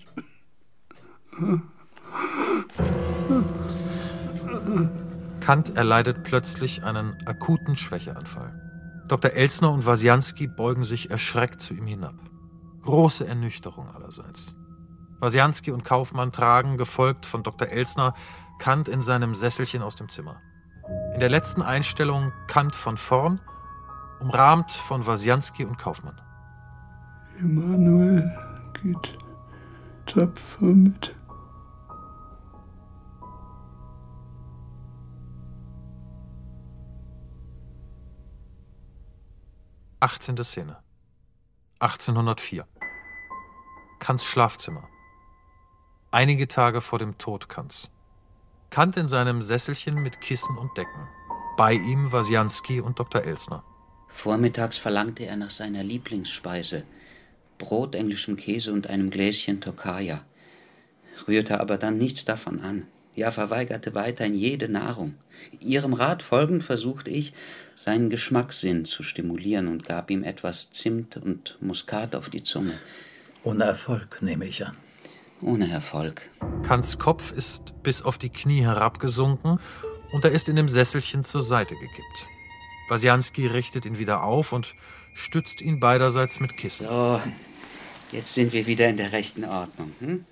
Kant erleidet plötzlich einen akuten Schwächeanfall. Doktor Elsner und Wasianski beugen sich erschreckt zu ihm hinab. Große Ernüchterung allerseits. Wasianski und Kaufmann tragen, gefolgt von Doktor Elsner, Kant in seinem Sesselchen aus dem Zimmer. In der letzten Einstellung Kant von vorn, umrahmt von Wasianski und Kaufmann. Emanuel geht tapfer mit. achtzehnte Szene. achtzehnhundertvier. Kants Schlafzimmer. Einige Tage vor dem Tod Kants. Kant in seinem Sesselchen mit Kissen und Decken. Bei ihm Wasianski und Doktor Elsner. Vormittags verlangte er nach seiner Lieblingsspeise, Brot, englischem Käse und einem Gläschen Tokaja, rührte aber dann nichts davon an, ja verweigerte weiterhin jede Nahrung. Ihrem Rat folgend versuchte ich, seinen Geschmackssinn zu stimulieren und gab ihm etwas Zimt und Muskat auf die Zunge. Ohne Erfolg, nehme ich an. Ohne Erfolg. Kants Kopf ist bis auf die Knie herabgesunken und er ist in dem Sesselchen zur Seite gekippt. Wasianski richtet ihn wieder auf und stützt ihn beiderseits mit Kissen. So, jetzt sind wir wieder in der rechten Ordnung. Hm?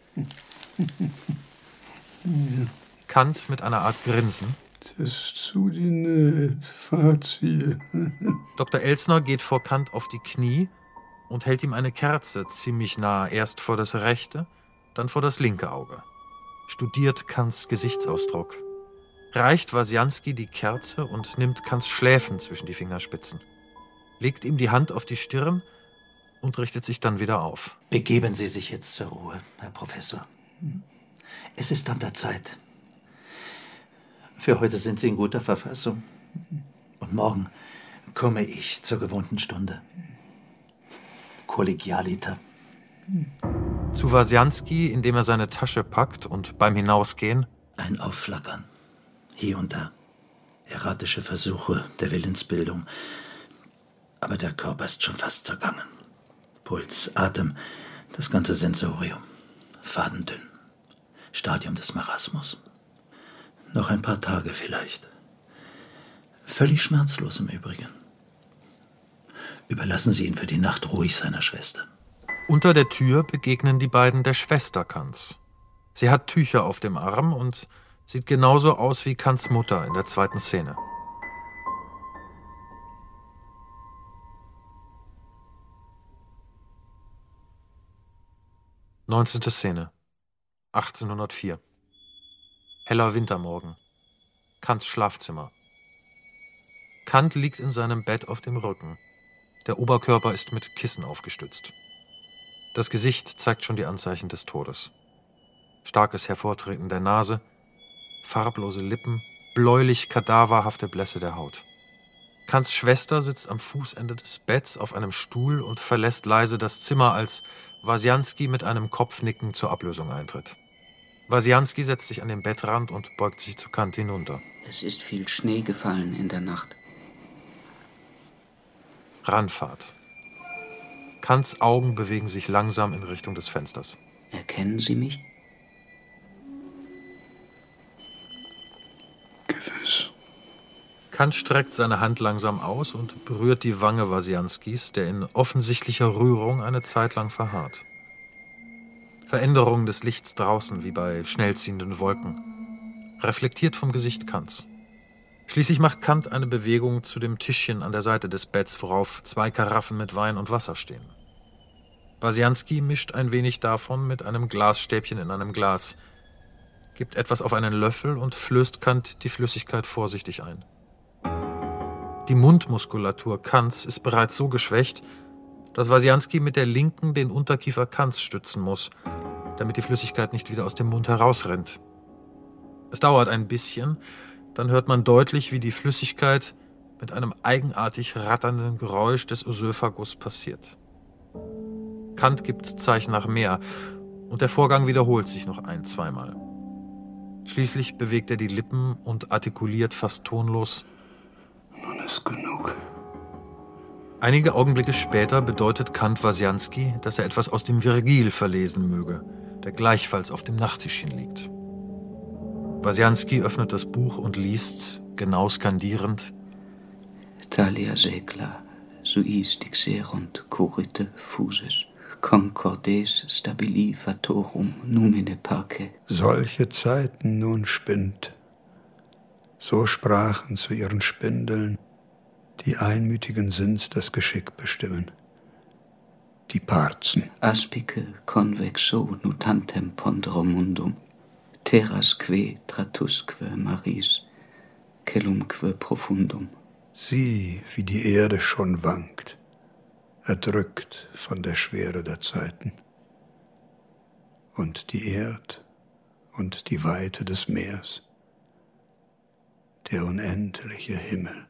Kant mit einer Art Grinsen. Testudine facie. Doktor Elsner geht vor Kant auf die Knie und hält ihm eine Kerze ziemlich nah, erst vor das rechte, dann vor das linke Auge. Studiert Kants Gesichtsausdruck. Reicht Wasianski die Kerze und nimmt Kants Schläfen zwischen die Fingerspitzen. Legt ihm die Hand auf die Stirn und richtet sich dann wieder auf. Begeben Sie sich jetzt zur Ruhe, Herr Professor. Es ist an der Zeit. Für heute sind Sie in guter Verfassung. Und morgen komme ich zur gewohnten Stunde. Kollegialiter. Zu Wasianski, indem er seine Tasche packt und beim Hinausgehen ein Aufflackern. Hier und da. Erratische Versuche der Willensbildung. Aber der Körper ist schon fast zergangen. Puls, Atem, das ganze Sensorium. Fadendünn. Stadium des Marasmus. Noch ein paar Tage vielleicht. Völlig schmerzlos im Übrigen. Überlassen Sie ihn für die Nacht ruhig seiner Schwester. Unter der Tür begegnen die beiden der Schwester Kants. Sie hat Tücher auf dem Arm und sieht genauso aus wie Kants Mutter in der zweiten Szene. neunzehnte Szene. achtzehnhundertvier. Heller Wintermorgen. Kants Schlafzimmer. Kant liegt in seinem Bett auf dem Rücken. Der Oberkörper ist mit Kissen aufgestützt. Das Gesicht zeigt schon die Anzeichen des Todes. Starkes Hervortreten der Nase, farblose Lippen, bläulich kadaverhafte Blässe der Haut. Kants Schwester sitzt am Fußende des Betts auf einem Stuhl und verlässt leise das Zimmer, als Wasianski mit einem Kopfnicken zur Ablösung eintritt. Wasianski setzt sich an den Bettrand und beugt sich zu Kant hinunter. Es ist viel Schnee gefallen in der Nacht. Randfahrt. Kants Augen bewegen sich langsam in Richtung des Fensters. Erkennen Sie mich? Kant streckt seine Hand langsam aus und berührt die Wange Wasianskis, der in offensichtlicher Rührung eine Zeit lang verharrt. Veränderung des Lichts draußen, wie bei schnell ziehenden Wolken, reflektiert vom Gesicht Kants. Schließlich macht Kant eine Bewegung zu dem Tischchen an der Seite des Betts, worauf zwei Karaffen mit Wein und Wasser stehen. Wasianski mischt ein wenig davon mit einem Glasstäbchen in einem Glas, gibt etwas auf einen Löffel und flößt Kant die Flüssigkeit vorsichtig ein. Die Mundmuskulatur Kants ist bereits so geschwächt, dass Wasianski mit der linken den Unterkiefer Kants stützen muss, damit die Flüssigkeit nicht wieder aus dem Mund herausrennt. Es dauert ein bisschen, dann hört man deutlich, wie die Flüssigkeit mit einem eigenartig ratternden Geräusch des Ösophagus passiert. Kant gibt Zeichen nach mehr und der Vorgang wiederholt sich noch ein-, zweimal. Schließlich bewegt er die Lippen und artikuliert fast tonlos: Nun ist genug. Einige Augenblicke später bedeutet Kant Wasianski, dass er etwas aus dem Virgil verlesen möge, der gleichfalls auf dem Nachttischchen liegt. Wasianski öffnet das Buch und liest, genau skandierend: Talia secla, suis dixerunt currite fuses, concordes stabili fatorum numine parce. Solche Zeiten nun spinnt. So sprachen zu ihren Spindeln die einmütigen Sinns das Geschick bestimmen. Die Parzen. Aspice convexo nutantem ponderomundum, terrasque tratusque maris, celumque profundum. Sieh, wie die Erde schon wankt, erdrückt von der Schwere der Zeiten. Und die Erd und die Weite des Meers, der unendliche Himmel.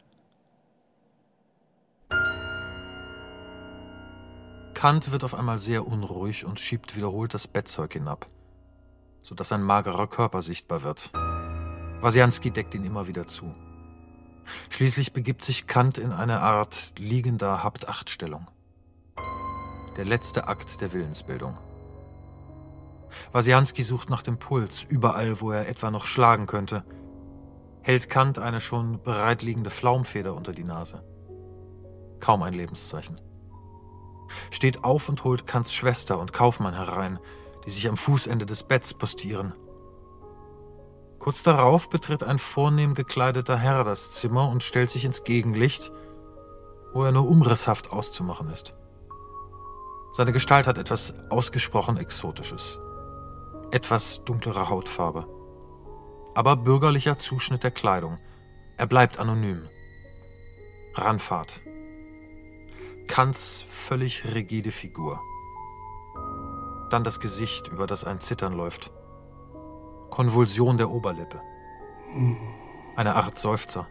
Kant wird auf einmal sehr unruhig und schiebt wiederholt das Bettzeug hinab, sodass ein magerer Körper sichtbar wird. Wasianski deckt ihn immer wieder zu. Schließlich begibt sich Kant in eine Art liegender Habt-Acht-Stellung. Der letzte Akt der Willensbildung. Wasianski sucht nach dem Puls, überall, wo er etwa noch schlagen könnte. Hält Kant eine schon bereitliegende Flaumfeder unter die Nase. Kaum ein Lebenszeichen. Steht auf und holt Kants Schwester und Kaufmann herein, die sich am Fußende des Betts postieren. Kurz darauf betritt ein vornehm gekleideter Herr das Zimmer und stellt sich ins Gegenlicht, wo er nur umrisshaft auszumachen ist. Seine Gestalt hat etwas ausgesprochen Exotisches. Etwas dunklere Hautfarbe. Aber bürgerlicher Zuschnitt der Kleidung. Er bleibt anonym. Ranfahrt. Kants völlig rigide Figur. Dann das Gesicht, über das ein Zittern läuft. Konvulsion der Oberlippe. Eine Art Seufzer.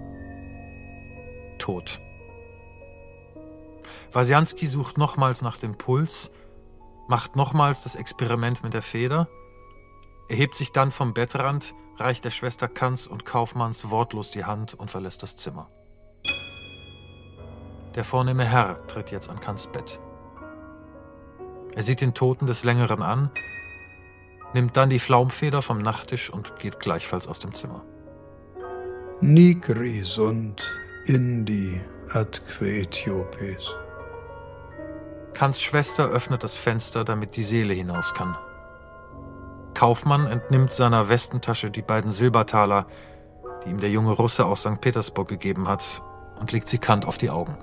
Tod. Wasianski sucht nochmals nach dem Puls, macht nochmals das Experiment mit der Feder, erhebt sich dann vom Bettrand, reicht der Schwester Kants und Kaufmanns wortlos die Hand und verlässt das Zimmer. Der vornehme Herr tritt jetzt an Kants Bett. Er sieht den Toten des Längeren an, nimmt dann die Flaumfeder vom Nachttisch und geht gleichfalls aus dem Zimmer. Nigri sunt indi atque Äthiopes. Kants Schwester öffnet das Fenster, damit die Seele hinaus kann. Kaufmann entnimmt seiner Westentasche die beiden Silbertaler, die ihm der junge Russe aus Sankt Petersburg gegeben hat, und legt sie Kant auf die Augen.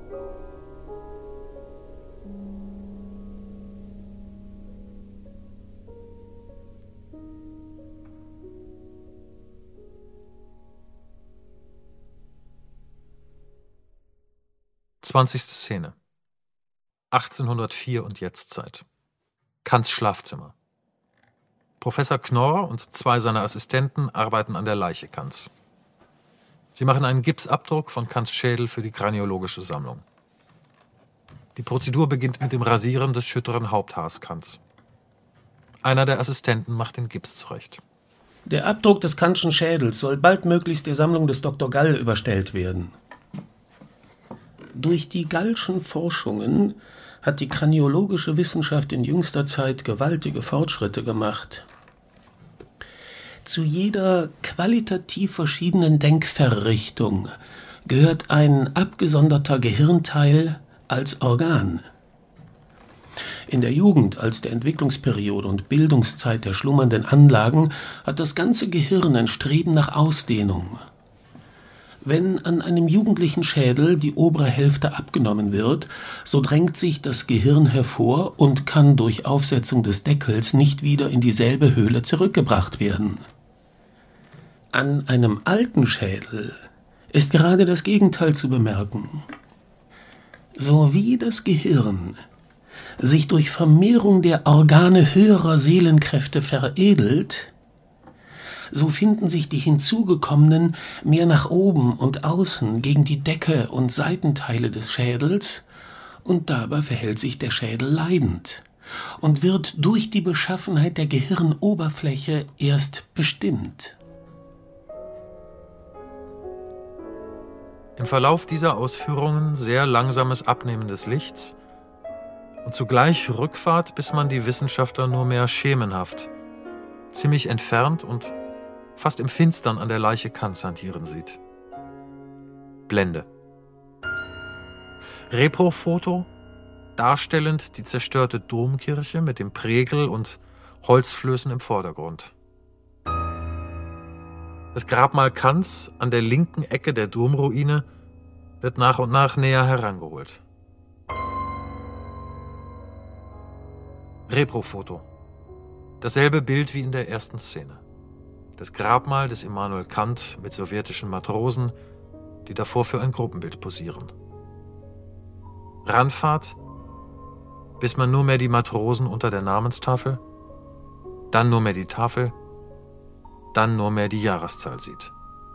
Zwanzigste Szene. achtzehnhundertvier und Jetztzeit. Kants Schlafzimmer. Professor Knorr und zwei seiner Assistenten arbeiten an der Leiche Kants. Sie machen einen Gipsabdruck von Kants Schädel für die kraniologische Sammlung. Die Prozedur beginnt mit dem Rasieren des schütteren Haupthaars Kants. Einer der Assistenten macht den Gips zurecht. Der Abdruck des Kantschen Schädels soll baldmöglichst der Sammlung des Doktor Gall überstellt werden. Durch die Gallschen Forschungen hat die kraniologische Wissenschaft in jüngster Zeit gewaltige Fortschritte gemacht. Zu jeder qualitativ verschiedenen Denkverrichtung gehört ein abgesonderter Gehirnteil als Organ. In der Jugend als der Entwicklungsperiode und Bildungszeit der schlummernden Anlagen hat das ganze Gehirn ein Streben nach Ausdehnung. Wenn an einem jugendlichen Schädel die obere Hälfte abgenommen wird, so drängt sich das Gehirn hervor und kann durch Aufsetzung des Deckels nicht wieder in dieselbe Höhle zurückgebracht werden. An einem alten Schädel ist gerade das Gegenteil zu bemerken. So wie das Gehirn sich durch Vermehrung der Organe höherer Seelenkräfte veredelt, so finden sich die hinzugekommenen mehr nach oben und außen gegen die Decke und Seitenteile des Schädels, und dabei verhält sich der Schädel leidend und wird durch die Beschaffenheit der Gehirnoberfläche erst bestimmt. Im Verlauf dieser Ausführungen sehr langsames Abnehmen des Lichts und zugleich Rückfahrt, bis man die Wissenschaftler nur mehr schemenhaft, ziemlich entfernt und fast im Finstern an der Leiche Kants hantieren sieht. Blende. Reprofoto, darstellend die zerstörte Domkirche mit dem Pregel und Holzflößen im Vordergrund. Das Grabmal Kants an der linken Ecke der Domruine wird nach und nach näher herangeholt. Reprofoto. Dasselbe Bild wie in der ersten Szene. Das Grabmal des Immanuel Kant mit sowjetischen Matrosen, die davor für ein Gruppenbild posieren. Ranfahrt, bis man nur mehr die Matrosen unter der Namenstafel, dann nur mehr die Tafel, dann nur mehr die Jahreszahl sieht.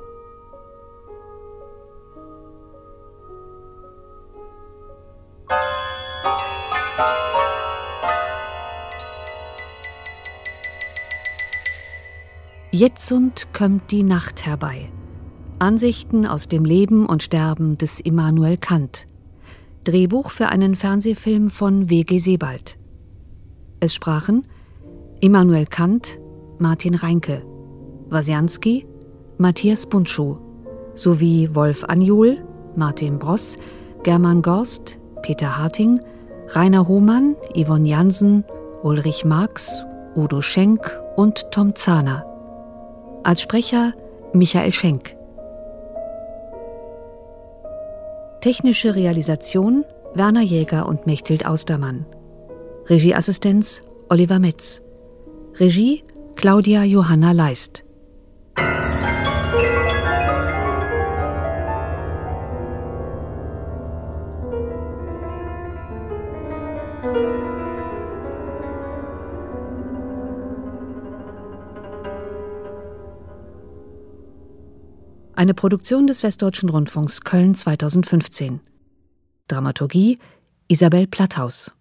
Jetzund kömmt die Nacht herbei. Ansichten aus dem Leben und Sterben des Immanuel Kant. Drehbuch für einen Fernsehfilm von W G Sebald. Es sprachen Immanuel Kant, Martin Reinke, Wasianski, Matthias Bundschuh, sowie Wolf Anjol, Martin Bross, German Gorst, Peter Harting, Rainer Hohmann, Yvonne Jansen, Ulrich Marx, Udo Schenk und Tom Zahner. Als Sprecher Michael Schenk. Technische Realisation Werner Jäger und Mechthild Austermann. Regieassistenz Oliver Metz. Regie Claudia Johanna Leist. Eine Produktion des Westdeutschen Rundfunks Köln zweitausendfünfzehn. Dramaturgie Isabel Platthaus.